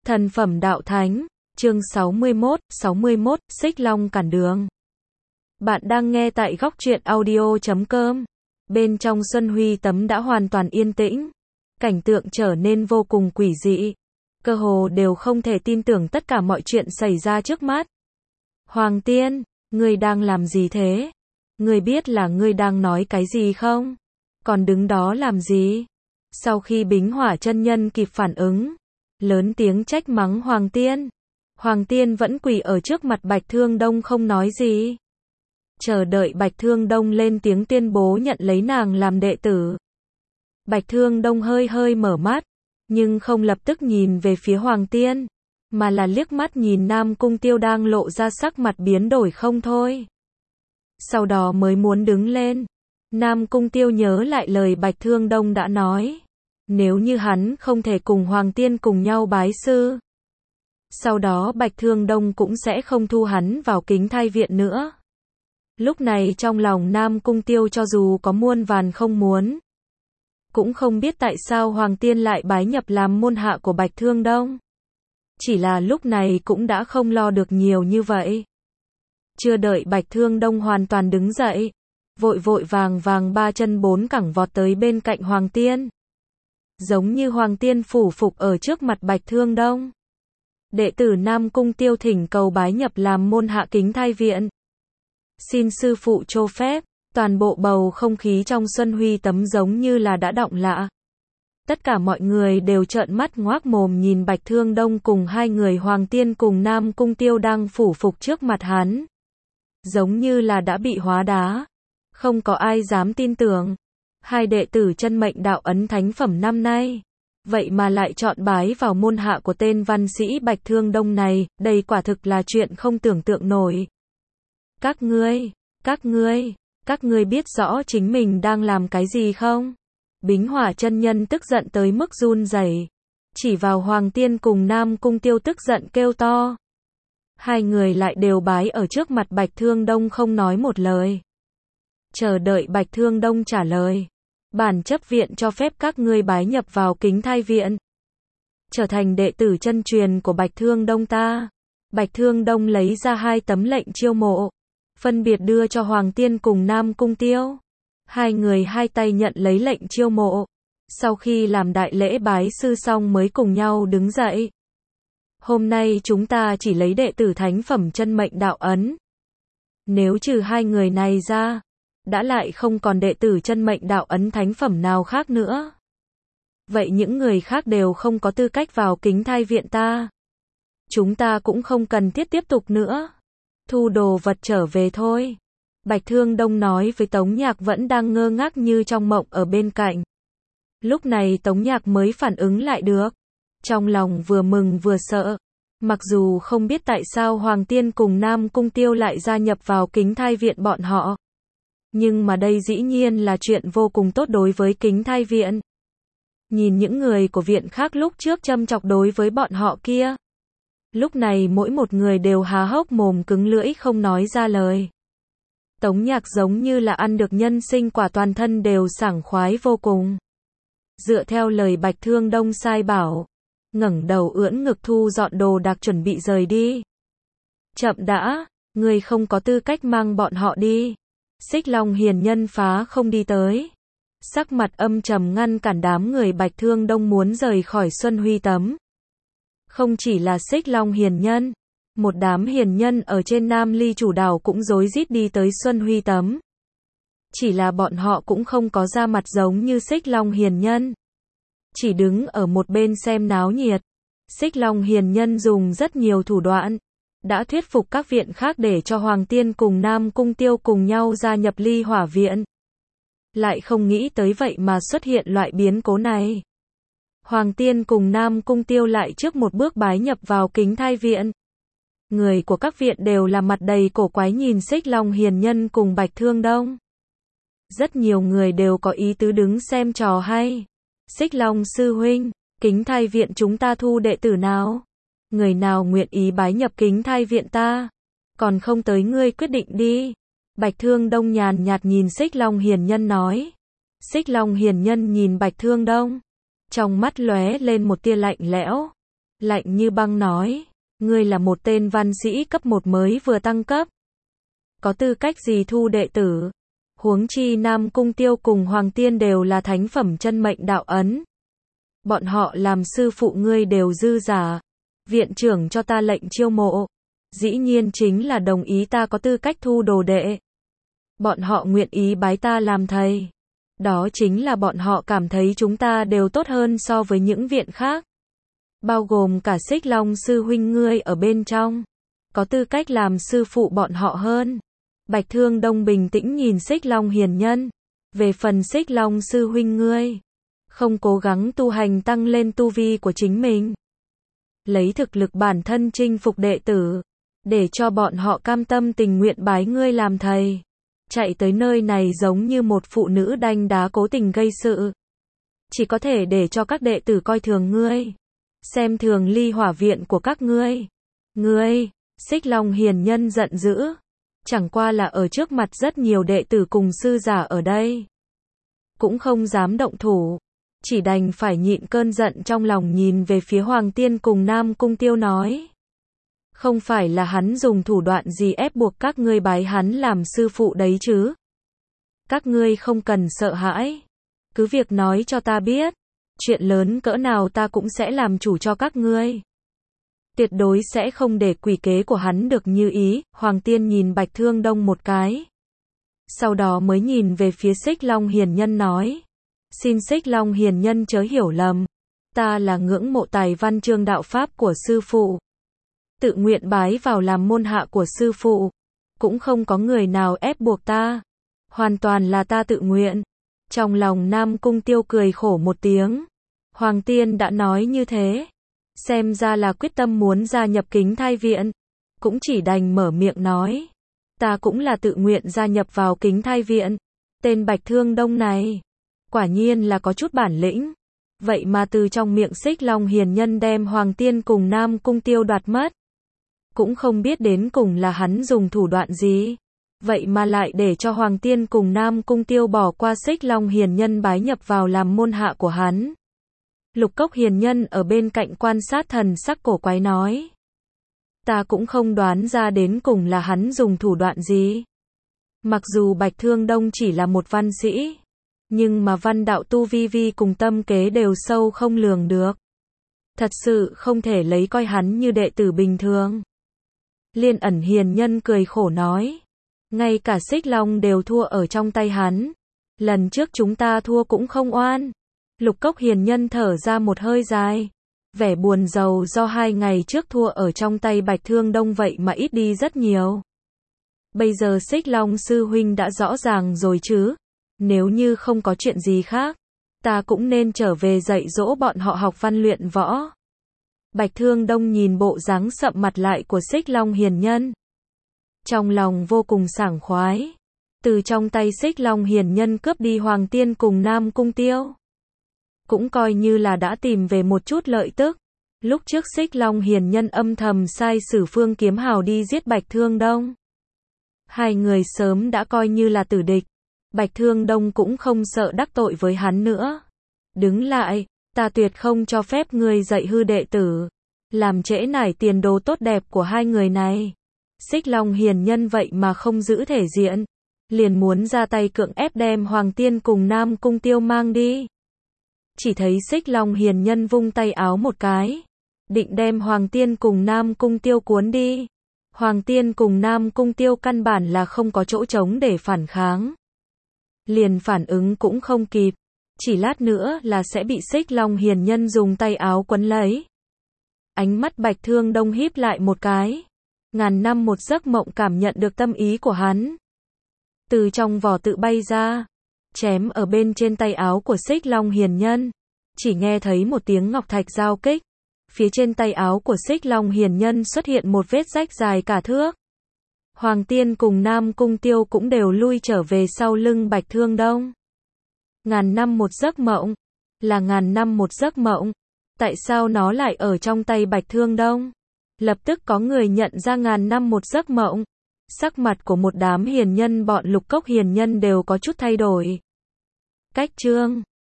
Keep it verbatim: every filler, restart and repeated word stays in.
Thần phẩm đạo thánh, chương sáu mươi mốt, sáu mươi mốt, Xích Long cản đường. Bạn đang nghe tại góc truyện audio chấm com. Bên trong Xuân Huy Tấm đã hoàn toàn yên tĩnh. Cảnh tượng trở nên vô cùng quỷ dị. Cơ hồ đều không thể tin tưởng tất cả mọi chuyện xảy ra trước mắt. Hoàng Tiên, ngươi đang làm gì thế? Ngươi biết là ngươi đang nói cái gì không? Còn đứng đó làm gì? Sau khi Bính Hỏa chân nhân kịp phản ứng, lớn tiếng trách mắng Hoàng Tiên. Hoàng Tiên vẫn quỳ ở trước mặt Bạch Thương Đông không nói gì. Chờ đợi Bạch Thương Đông lên tiếng tuyên bố nhận lấy nàng làm đệ tử. Bạch Thương Đông hơi hơi mở mắt, nhưng không lập tức nhìn về phía Hoàng Tiên, mà là liếc mắt nhìn Nam Cung Tiêu đang lộ ra sắc mặt biến đổi không thôi. Sau đó mới muốn đứng lên. Nam Cung Tiêu nhớ lại lời Bạch Thương Đông đã nói. Nếu như hắn không thể cùng Hoàng Tiên cùng nhau bái sư, sau đó Bạch Thương Đông cũng sẽ không thu hắn vào Kính Thai Viện nữa. Lúc này trong lòng Nam Cung Tiêu cho dù có muôn vàn không muốn, cũng không biết tại sao Hoàng Tiên lại bái nhập làm môn hạ của Bạch Thương Đông. Chỉ là lúc này cũng đã không lo được nhiều như vậy. Chưa đợi Bạch Thương Đông hoàn toàn đứng dậy, vội vội vàng vàng ba chân bốn cẳng vọt tới bên cạnh Hoàng Tiên. Giống như Hoàng Tiên phủ phục ở trước mặt Bạch Thương Đông. Đệ tử Nam Cung Tiêu thỉnh cầu bái nhập làm môn hạ Kính Thai Viện. Xin sư phụ cho phép. Toàn bộ bầu không khí trong Xuân Huy Tấm giống như là đã động lạ. Tất cả mọi người đều trợn mắt ngoác mồm nhìn Bạch Thương Đông cùng hai người Hoàng Tiên cùng Nam Cung Tiêu đang phủ phục trước mặt hắn. Giống như là đã bị hóa đá. Không có ai dám tin tưởng. Hai đệ tử chân mệnh đạo ấn thánh phẩm năm nay, vậy mà lại chọn bái vào môn hạ của tên văn sĩ Bạch Thương Đông này, đây quả thực là chuyện không tưởng tượng nổi. Các ngươi, các ngươi, các ngươi biết rõ chính mình đang làm cái gì không? Bính Hỏa chân nhân tức giận tới mức run rẩy, chỉ vào Hoàng Tiên cùng Nam Cung Tiêu tức giận kêu to. Hai người lại đều bái ở trước mặt Bạch Thương Đông không nói một lời. Chờ đợi Bạch Thương Đông trả lời. Bản chấp viện cho phép các ngươi bái nhập vào Kính Thai Viện, trở thành đệ tử chân truyền của Bạch Thương Đông ta. Bạch Thương Đông lấy ra hai tấm lệnh chiêu mộ, phân biệt đưa cho Hoàng Tiên cùng Nam Cung Tiêu. Hai người hai tay nhận lấy lệnh chiêu mộ. Sau khi làm đại lễ bái sư xong mới cùng nhau đứng dậy. Hôm nay chúng ta chỉ lấy đệ tử thánh phẩm chân mệnh đạo ấn. Nếu trừ hai người này ra, đã lại không còn đệ tử chân mệnh đạo ấn thánh phẩm nào khác nữa. Vậy những người khác đều không có tư cách vào Kính Thai Viện ta. Chúng ta cũng không cần thiết tiếp tục nữa. Thu đồ vật trở về thôi. Bạch Thương Đông nói với Tống Nhạc vẫn đang ngơ ngác như trong mộng ở bên cạnh. Lúc này Tống Nhạc mới phản ứng lại được. Trong lòng vừa mừng vừa sợ. Mặc dù không biết tại sao Hoàng Tiên cùng Nam Cung Tiêu lại gia nhập vào Kính Thai Viện bọn họ. Nhưng mà đây dĩ nhiên là chuyện vô cùng tốt đối với Kính Thai Viện. Nhìn những người của viện khác lúc trước châm chọc đối với bọn họ kia. Lúc này mỗi một người đều há hốc mồm cứng lưỡi không nói ra lời. Tống Nhạc giống như là ăn được nhân sinh quả, toàn thân đều sảng khoái vô cùng. Dựa theo lời Bạch Thương Đông sai bảo, ngẩng đầu ưỡn ngực thu dọn đồ đạc chuẩn bị rời đi. Chậm đã, người không có tư cách mang bọn họ đi. Xích Long hiền nhân phá không đi tới. Sắc mặt âm trầm ngăn cản đám người Bạch Thương Đông muốn rời khỏi Xuân Huy Tấm. Không chỉ là Xích Long hiền nhân, một đám hiền nhân ở trên Nam Ly Chủ Đảo cũng rối rít đi tới Xuân Huy Tấm. Chỉ là bọn họ cũng không có ra mặt giống như Xích Long hiền nhân. Chỉ đứng ở một bên xem náo nhiệt. Xích Long hiền nhân dùng rất nhiều thủ đoạn, đã thuyết phục các viện khác để cho Hoàng Tiên cùng Nam Cung Tiêu cùng nhau gia nhập Ly Hỏa Viện. Lại không nghĩ tới vậy mà xuất hiện loại biến cố này. Hoàng Tiên cùng Nam Cung Tiêu lại trước một bước bái nhập vào Kính Thai Viện. Người của các viện đều là mặt đầy cổ quái nhìn Xích Long hiền nhân cùng Bạch Thương Đông. Rất nhiều người đều có ý tứ đứng xem trò hay. Xích Long sư huynh, Kính Thai Viện chúng ta thu đệ tử nào? Người nào nguyện ý bái nhập Kính Thai Viện ta? Còn không tới ngươi quyết định đi. Bạch Thương Đông nhàn nhạt nhìn Xích Long hiền nhân nói. Xích Long hiền nhân nhìn Bạch Thương Đông. Trong mắt lóe lên một tia lạnh lẽo. lạnh như băng nói, ngươi là một tên văn sĩ cấp một mới vừa tăng cấp. Có tư cách gì thu đệ tử? Huống chi Nam Cung Tiêu cùng Hoàng Tiên đều là thánh phẩm chân mệnh đạo ấn. Bọn họ làm sư phụ ngươi đều dư giả. Viện trưởng cho ta lệnh chiêu mộ. Dĩ nhiên chính là đồng ý ta có tư cách thu đồ đệ. Bọn họ nguyện ý bái ta làm thầy. Đó chính là bọn họ cảm thấy chúng ta đều tốt hơn so với những viện khác. Bao gồm cả Xích Long sư huynh ngươi ở bên trong. Có tư cách làm sư phụ bọn họ hơn. Bạch Thương Đông bình tĩnh nhìn Xích Long hiền nhân. Về phần Xích Long sư huynh ngươi, không cố gắng tu hành tăng lên tu vi của chính mình. Lấy thực lực bản thân chinh phục đệ tử. Để cho bọn họ cam tâm tình nguyện bái ngươi làm thầy. Chạy tới nơi này giống như một phụ nữ đanh đá cố tình gây sự. Chỉ có thể để cho các đệ tử coi thường ngươi. Xem thường Ly Hỏa viện của các ngươi. Ngươi, Xích Long hiền nhân giận dữ. Chẳng qua là ở trước mặt rất nhiều đệ tử cùng sư giả ở đây. Cũng không dám động thủ. Chỉ đành phải nhịn cơn giận trong lòng nhìn về phía Hoàng Tiên cùng Nam Cung Tiêu nói. Không phải là hắn dùng thủ đoạn gì ép buộc các ngươi bái hắn làm sư phụ đấy chứ. Các ngươi không cần sợ hãi. Cứ việc nói cho ta biết. Chuyện lớn cỡ nào ta cũng sẽ làm chủ cho các ngươi. Tuyệt đối sẽ không để quỷ kế của hắn được như ý. Hoàng Tiên nhìn Bạch Thương Đông một cái. Sau đó mới nhìn về phía Xích Long hiền nhân nói. Xin Xích Long hiền nhân chớ hiểu lầm. Ta là ngưỡng mộ tài văn chương đạo pháp của sư phụ. Tự nguyện bái vào làm môn hạ của sư phụ. Cũng không có người nào ép buộc ta. Hoàn toàn là ta tự nguyện. Trong lòng Nam Cung Tiêu cười khổ một tiếng. Hoàng Tiên đã nói như thế. Xem ra là quyết tâm muốn gia nhập Kính Thai viện. Cũng chỉ đành mở miệng nói. Ta cũng là tự nguyện gia nhập vào Kính Thai viện. Tên Bạch Thương Đông này. Quả nhiên là có chút bản lĩnh. Vậy mà từ trong miệng Xích Long hiền nhân đem Hoàng Tiên cùng Nam Cung Tiêu đoạt mất. Cũng không biết đến cùng là hắn dùng thủ đoạn gì. Vậy mà lại để cho Hoàng Tiên cùng Nam Cung Tiêu bỏ qua Xích Long hiền nhân bái nhập vào làm môn hạ của hắn. Lục Cốc hiền nhân ở bên cạnh quan sát thần sắc cổ quái nói. Ta cũng không đoán ra đến cùng là hắn dùng thủ đoạn gì. Mặc dù Bạch Thương Đông chỉ là một văn sĩ. Nhưng mà văn đạo tu vi vi cùng tâm kế đều sâu không lường được. Thật sự không thể lấy coi hắn như đệ tử bình thường. Liên Ẩn hiền nhân cười khổ nói. Ngay cả Xích Long đều thua ở trong tay hắn. Lần trước chúng ta thua cũng không oan. Lục Cốc hiền nhân thở ra một hơi dài. Vẻ buồn rầu do hai ngày trước thua ở trong tay Bạch Thương Đông vậy mà ít đi rất nhiều. Bây giờ Xích Long sư huynh đã rõ ràng rồi chứ. Nếu như không có chuyện gì khác, ta cũng nên trở về dạy dỗ bọn họ học văn luyện võ. Bạch Thương Đông nhìn bộ dáng sậm mặt lại của Xích Long hiền nhân. Trong lòng vô cùng sảng khoái. Từ trong tay Xích Long hiền nhân cướp đi Hoàng Tiên cùng Nam Cung Tiêu. Cũng coi như là đã tìm về một chút lợi tức. Lúc trước Xích Long hiền nhân âm thầm sai Sử Phương Kiếm Hào đi giết Bạch Thương Đông. Hai người sớm đã coi như là tử địch. Bạch Thương Đông cũng không sợ đắc tội với hắn nữa. Đứng lại, ta tuyệt không cho phép ngươi dạy hư đệ tử. Làm trễ nải tiền đồ tốt đẹp của hai người này. Xích Long hiền nhân vậy mà không giữ thể diện. Liền muốn ra tay cưỡng ép đem Hoàng Tiên cùng Nam Cung Tiêu mang đi. Chỉ thấy Xích Long hiền nhân vung tay áo một cái. Định đem Hoàng Tiên cùng Nam Cung Tiêu cuốn đi. Hoàng Tiên cùng Nam Cung Tiêu căn bản là không có chỗ trống để phản kháng. Liền phản ứng cũng không kịp. Chỉ lát nữa là sẽ bị Xích Long hiền nhân dùng tay áo quấn lấy. Ánh mắt Bạch Thương Đông híp lại một cái. Ngàn năm một giấc mộng cảm nhận được tâm ý của hắn. Từ trong vỏ tự bay ra. Chém ở bên trên tay áo của Xích Long hiền nhân. Chỉ nghe thấy một tiếng ngọc thạch giao kích. Phía trên tay áo của Xích Long hiền nhân xuất hiện một vết rách dài cả thước. Hoàng Tiên cùng Nam Cung Tiêu cũng đều lui trở về sau lưng Bạch Thương Đông. Ngàn năm một giấc mộng. Là ngàn năm một giấc mộng. Tại sao nó lại ở trong tay Bạch Thương Đông? Lập tức có người nhận ra ngàn năm một giấc mộng. Sắc mặt của một đám hiền nhân bọn Lục Cốc hiền nhân đều có chút thay đổi. Cách chương